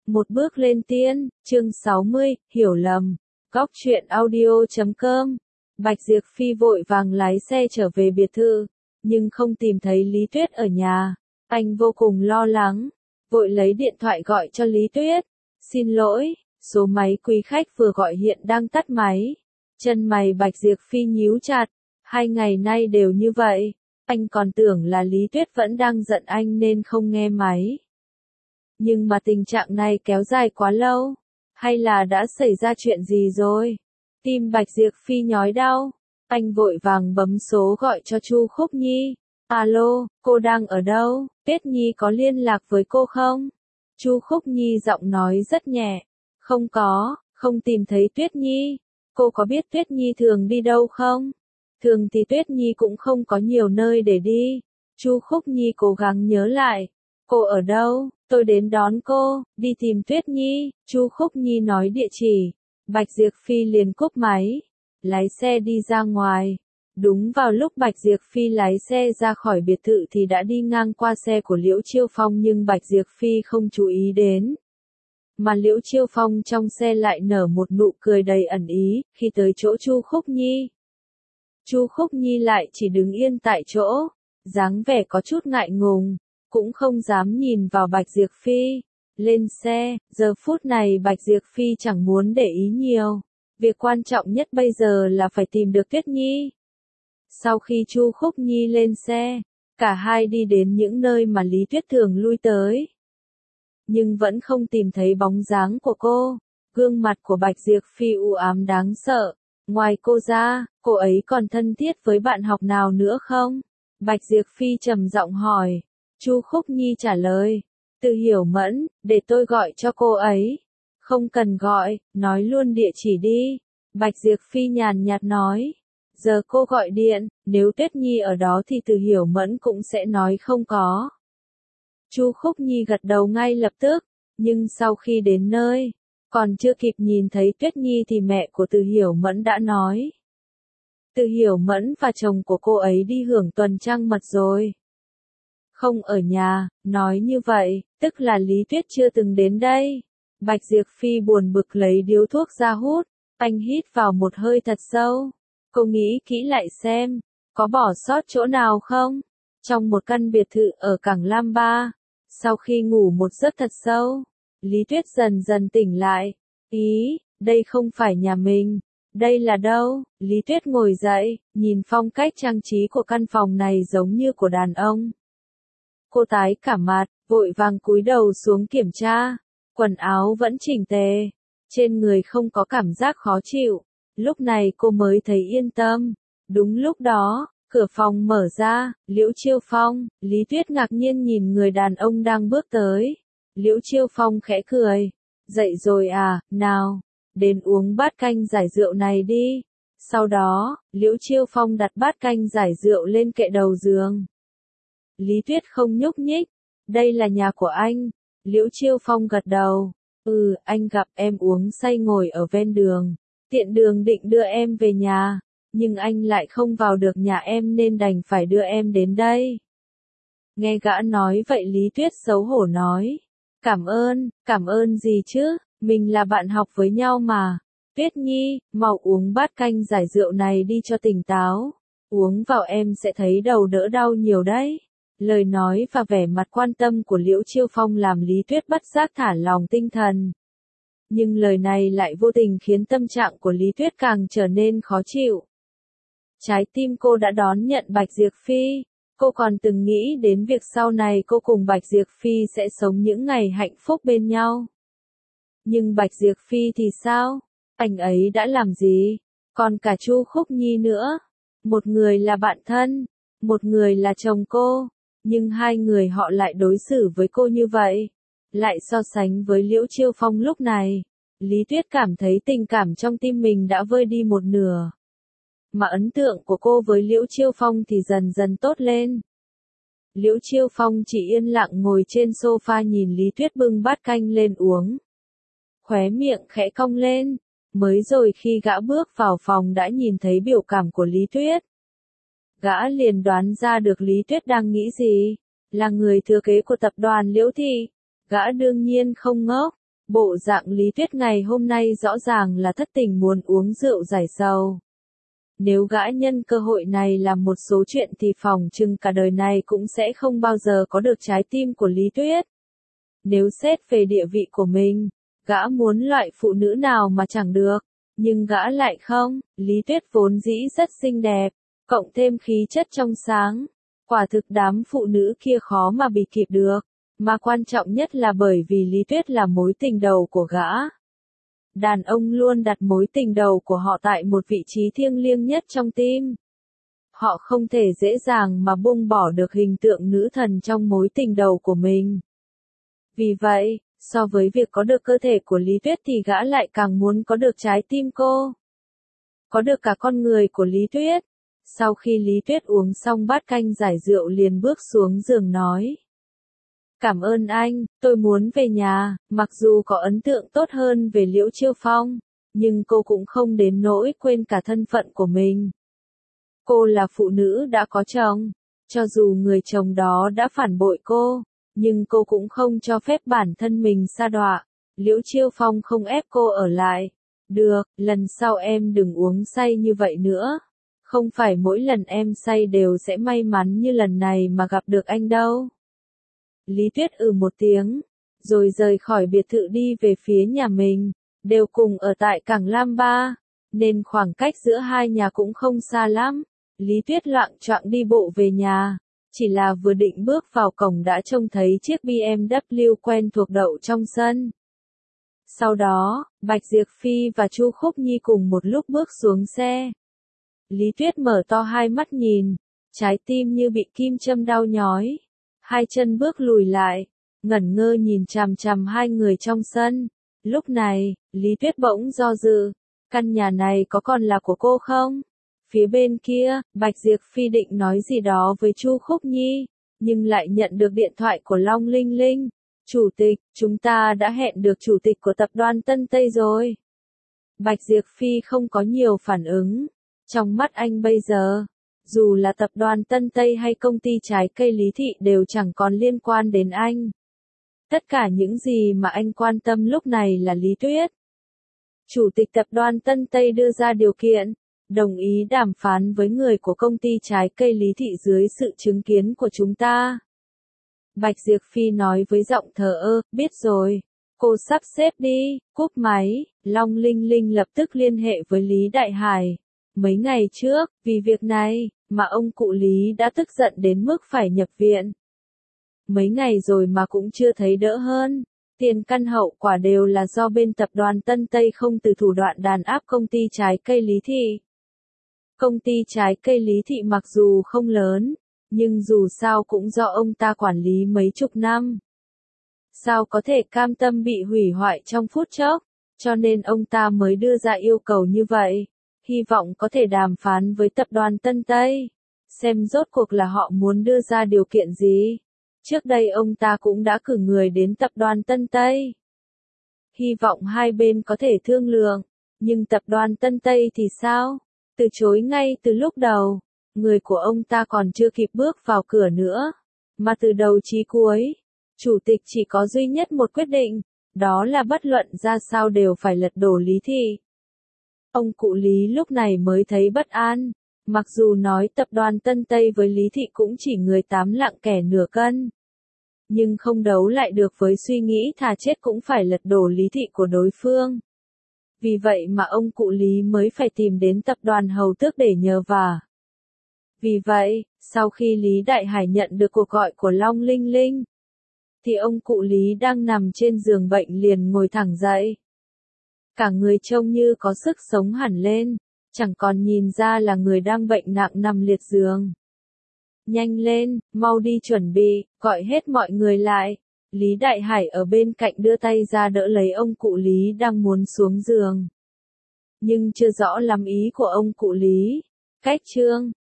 Một bước lên tiên, chương 60, hiểu lầm. Góc truyện audio.com. Bạch Diệp Phi vội vàng lái xe trở về biệt thự, nhưng không tìm thấy Lý Tuyết ở nhà. Anh vô cùng lo lắng, vội lấy điện thoại gọi cho Lý Tuyết. Xin lỗi, số máy quý khách vừa gọi hiện đang tắt máy. Chân mày Bạch Diệp Phi nhíu chặt, 2 ngày nay đều như vậy. Anh còn tưởng là Lý Tuyết vẫn đang giận anh nên không nghe máy. Nhưng mà tình trạng này kéo dài quá lâu, hay là đã xảy ra chuyện gì rồi? Tim Bạch Diệp Phi nhói đau, anh vội vàng bấm số gọi cho Chu Khúc Nhi. Alo, cô đang ở đâu? Tuyết Nhi có liên lạc với cô không? Chu Khúc Nhi giọng nói rất nhẹ. Không có, không tìm thấy Tuyết Nhi. Cô có biết Tuyết Nhi thường đi đâu không? Thường thì Tuyết Nhi cũng không có nhiều nơi để đi. Chu Khúc Nhi cố gắng nhớ lại. Cô ở đâu? Tôi đến đón cô, đi tìm Tuyết Nhi. Chu Khúc Nhi nói địa chỉ. Bạch Diệp Phi liền cúp máy, lái xe đi ra ngoài. Đúng vào lúc Bạch Diệp Phi lái xe ra khỏi biệt thự thì đã đi ngang qua xe của Liễu Chiêu Phong, nhưng Bạch Diệp Phi không chú ý đến. Mà Liễu Chiêu Phong trong xe lại nở một nụ cười đầy ẩn ý, khi tới chỗ Chu Khúc Nhi. Chu Khúc Nhi lại chỉ đứng yên tại chỗ, dáng vẻ có chút ngại ngùng, cũng không dám nhìn vào Bạch Diệp Phi. Lên xe, giờ phút này Bạch Diệp Phi chẳng muốn để ý nhiều. Việc quan trọng nhất bây giờ là phải tìm được Tuyết Nhi. Sau khi Chu Khúc Nhi lên xe, cả hai đi đến những nơi mà Lý Tuyết thường lui tới. Nhưng vẫn không tìm thấy bóng dáng của cô. Gương mặt của Bạch Diệp Phi u ám đáng sợ. Ngoài cô ra, cô ấy còn thân thiết với bạn học nào nữa không? Bạch Diệp Phi trầm giọng hỏi. Chu Khúc Nhi trả lời. Từ Hiểu Mẫn, để tôi gọi cho cô ấy. Không cần gọi, nói luôn địa chỉ đi. Bạch Diệp Phi nhàn nhạt nói. Giờ cô gọi điện, nếu Tuyết Nhi ở đó thì Từ Hiểu Mẫn cũng sẽ nói không có. Chu Khúc Nhi gật đầu ngay lập tức, nhưng sau khi đến nơi, còn chưa kịp nhìn thấy Tuyết Nhi thì mẹ của Từ Hiểu Mẫn đã nói. Từ Hiểu Mẫn và chồng của cô ấy đi hưởng tuần trăng mật rồi. Không ở nhà, nói như vậy, tức là Lý Tuyết chưa từng đến đây. Bạch Diệp Phi buồn bực lấy điếu thuốc ra hút, anh hít vào một hơi thật sâu. Cô nghĩ kỹ lại xem, có bỏ sót chỗ nào không? Trong một căn biệt thự ở Cảng Lam Ba, sau khi ngủ một giấc thật sâu, Lý Tuyết dần dần tỉnh lại. Ý, đây không phải nhà mình. Đây là đâu? Lý Tuyết ngồi dậy, nhìn phong cách trang trí của căn phòng này giống như của đàn ông. Cô tái cả mặt, vội vàng cúi đầu xuống kiểm tra. Quần áo vẫn chỉnh tề, trên người không có cảm giác khó chịu. Lúc này cô mới thấy yên tâm. Đúng lúc đó, cửa phòng mở ra, Liễu Chiêu Phong. Lý Tuyết ngạc nhiên nhìn người đàn ông đang bước tới. Liễu Chiêu Phong khẽ cười. Dậy rồi à, nào, đến uống bát canh giải rượu này đi. Sau đó, Liễu Chiêu Phong đặt bát canh giải rượu lên kệ đầu giường. Lý Tuyết không nhúc nhích. Đây là nhà của anh. Liễu Chiêu Phong gật đầu. Anh gặp em uống say ngồi ở ven đường. Tiện đường định đưa em về nhà. Nhưng anh lại không vào được nhà em nên đành phải đưa em đến đây. Nghe gã nói vậy Lý Tuyết xấu hổ nói. Cảm ơn gì chứ, mình là bạn học với nhau mà. Tuyết Nhi, mau uống bát canh giải rượu này đi cho tỉnh táo. Uống vào em sẽ thấy đầu đỡ đau nhiều đấy. Lời nói và vẻ mặt quan tâm của Liễu Chiêu Phong làm Lý Tuyết bất giác thả lỏng tinh thần. Nhưng lời này lại vô tình khiến tâm trạng của Lý Tuyết càng trở nên khó chịu. Trái tim cô đã đón nhận Bạch Diệp Phi. Cô còn từng nghĩ đến việc sau này cô cùng Bạch Diệp Phi sẽ sống những ngày hạnh phúc bên nhau. Nhưng Bạch Diệp Phi thì sao? Anh ấy đã làm gì? Còn cả Chu Khúc Nhi nữa. Một người là bạn thân, một người là chồng cô. Nhưng hai người họ lại đối xử với cô như vậy. Lại so sánh với Liễu Chiêu Phong lúc này, Lý Tuyết cảm thấy tình cảm trong tim mình đã vơi đi một nửa. Mà ấn tượng của cô với Liễu Chiêu Phong thì dần dần tốt lên. Liễu Chiêu Phong chỉ yên lặng ngồi trên sofa nhìn Lý Tuyết bưng bát canh lên uống. Khóe miệng khẽ cong lên. Mới rồi khi gã bước vào phòng đã nhìn thấy biểu cảm của Lý Tuyết. Gã liền đoán ra được Lý Tuyết đang nghĩ gì. Là người thừa kế của tập đoàn Liễu Thị. Gã đương nhiên không ngốc. Bộ dạng Lý Tuyết ngày hôm nay rõ ràng là thất tình muốn uống rượu giải sầu. Nếu gã nhân cơ hội này làm một số chuyện thì phỏng chừng cả đời này cũng sẽ không bao giờ có được trái tim của Lý Tuyết. Nếu xét về địa vị của mình, gã muốn loại phụ nữ nào mà chẳng được, nhưng gã lại không. Lý Tuyết vốn dĩ rất xinh đẹp, cộng thêm khí chất trong sáng. Quả thực đám phụ nữ kia khó mà bị kịp được, mà quan trọng nhất là bởi vì Lý Tuyết là mối tình đầu của gã. Đàn ông luôn đặt mối tình đầu của họ tại một vị trí thiêng liêng nhất trong tim. Họ không thể dễ dàng mà buông bỏ được hình tượng nữ thần trong mối tình đầu của mình. Vì vậy, so với việc có được cơ thể của Lý Tuyết thì gã lại càng muốn có được trái tim cô. Có được cả con người của Lý Tuyết. Sau khi Lý Tuyết uống xong bát canh giải rượu liền bước xuống giường nói. Cảm ơn anh, tôi muốn về nhà. Mặc dù có ấn tượng tốt hơn về Liễu Chiêu Phong, nhưng cô cũng không đến nỗi quên cả thân phận của mình. Cô là phụ nữ đã có chồng. Cho dù người chồng đó đã phản bội cô, nhưng cô cũng không cho phép bản thân mình sa đọa. Liễu Chiêu Phong không ép cô ở lại. Được, lần sau em đừng uống say như vậy nữa. Không phải mỗi lần em say đều sẽ may mắn như lần này mà gặp được anh đâu. Lý Tuyết một tiếng, rồi rời khỏi biệt thự đi về phía nhà mình, đều cùng ở tại Cảng Lam Ba, nên khoảng cách giữa hai nhà cũng không xa lắm. Lý Tuyết loạng choạng đi bộ về nhà, chỉ là vừa định bước vào cổng đã trông thấy chiếc BMW quen thuộc đậu trong sân. Sau đó, Bạch Diệp Phi và Chu Khúc Nhi cùng một lúc bước xuống xe. Lý Tuyết mở to hai mắt nhìn, trái tim như bị kim châm đau nhói. Hai chân bước lùi lại, ngẩn ngơ nhìn chằm chằm hai người trong sân. Lúc này, Lý Tuyết bỗng do dự, căn nhà này có còn là của cô không? Phía bên kia, Bạch Diệp Phi định nói gì đó với Chu Khúc Nhi, nhưng lại nhận được điện thoại của Long Linh Linh. Chủ tịch, chúng ta đã hẹn được chủ tịch của tập đoàn Tân Tây rồi. Bạch Diệp Phi không có nhiều phản ứng. Trong mắt anh bây giờ, dù là tập đoàn Tân Tây hay công ty trái cây Lý Thị đều chẳng còn liên quan đến anh. Tất cả những gì mà anh quan tâm lúc này là Lý Tuyết. Chủ tịch tập đoàn Tân Tây đưa ra điều kiện, đồng ý đàm phán với người của công ty trái cây Lý Thị dưới sự chứng kiến của chúng ta. Bạch Diệp Phi nói với giọng thờ ơ, biết rồi, cô sắp xếp đi. Cúp máy, Long Linh Linh lập tức liên hệ với Lý Đại Hải. Mấy ngày trước, vì việc này, mà ông cụ Lý đã tức giận đến mức phải nhập viện. Mấy ngày rồi mà cũng chưa thấy đỡ hơn. Tiền căn hậu quả đều là do bên tập đoàn Tân Tây không từ thủ đoạn đàn áp công ty trái cây Lý Thị. Công ty trái cây Lý Thị mặc dù không lớn, nhưng dù sao cũng do ông ta quản lý mấy chục năm. Sao có thể cam tâm bị hủy hoại trong phút chốc, cho nên ông ta mới đưa ra yêu cầu như vậy. Hy vọng có thể đàm phán với tập đoàn Tân Tây, xem rốt cuộc là họ muốn đưa ra điều kiện gì. Trước đây ông ta cũng đã cử người đến tập đoàn Tân Tây. Hy vọng hai bên có thể thương lượng, nhưng tập đoàn Tân Tây thì sao? Từ chối ngay từ lúc đầu, người của ông ta còn chưa kịp bước vào cửa nữa. Mà từ đầu chí cuối, chủ tịch chỉ có duy nhất một quyết định, đó là bất luận ra sao đều phải lật đổ Lý Thị. Ông cụ Lý lúc này mới thấy bất an, mặc dù nói tập đoàn Tân Tây với Lý Thị cũng chỉ người tám lạng kẻ nửa cân. Nhưng không đấu lại được với suy nghĩ thà chết cũng phải lật đổ Lý Thị của đối phương. Vì vậy mà ông cụ Lý mới phải tìm đến tập đoàn Hầu Tước để nhờ vả. Vì vậy, sau khi Lý Đại Hải nhận được cuộc gọi của Long Linh Linh, thì ông cụ Lý đang nằm trên giường bệnh liền ngồi thẳng dậy. Cả người trông như có sức sống hẳn lên, chẳng còn nhìn ra là người đang bệnh nặng nằm liệt giường. Nhanh lên, mau đi chuẩn bị, gọi hết mọi người lại. Lý Đại Hải ở bên cạnh đưa tay ra đỡ lấy ông cụ Lý đang muốn xuống giường. Nhưng chưa rõ lắm ý của ông cụ Lý. Cách chương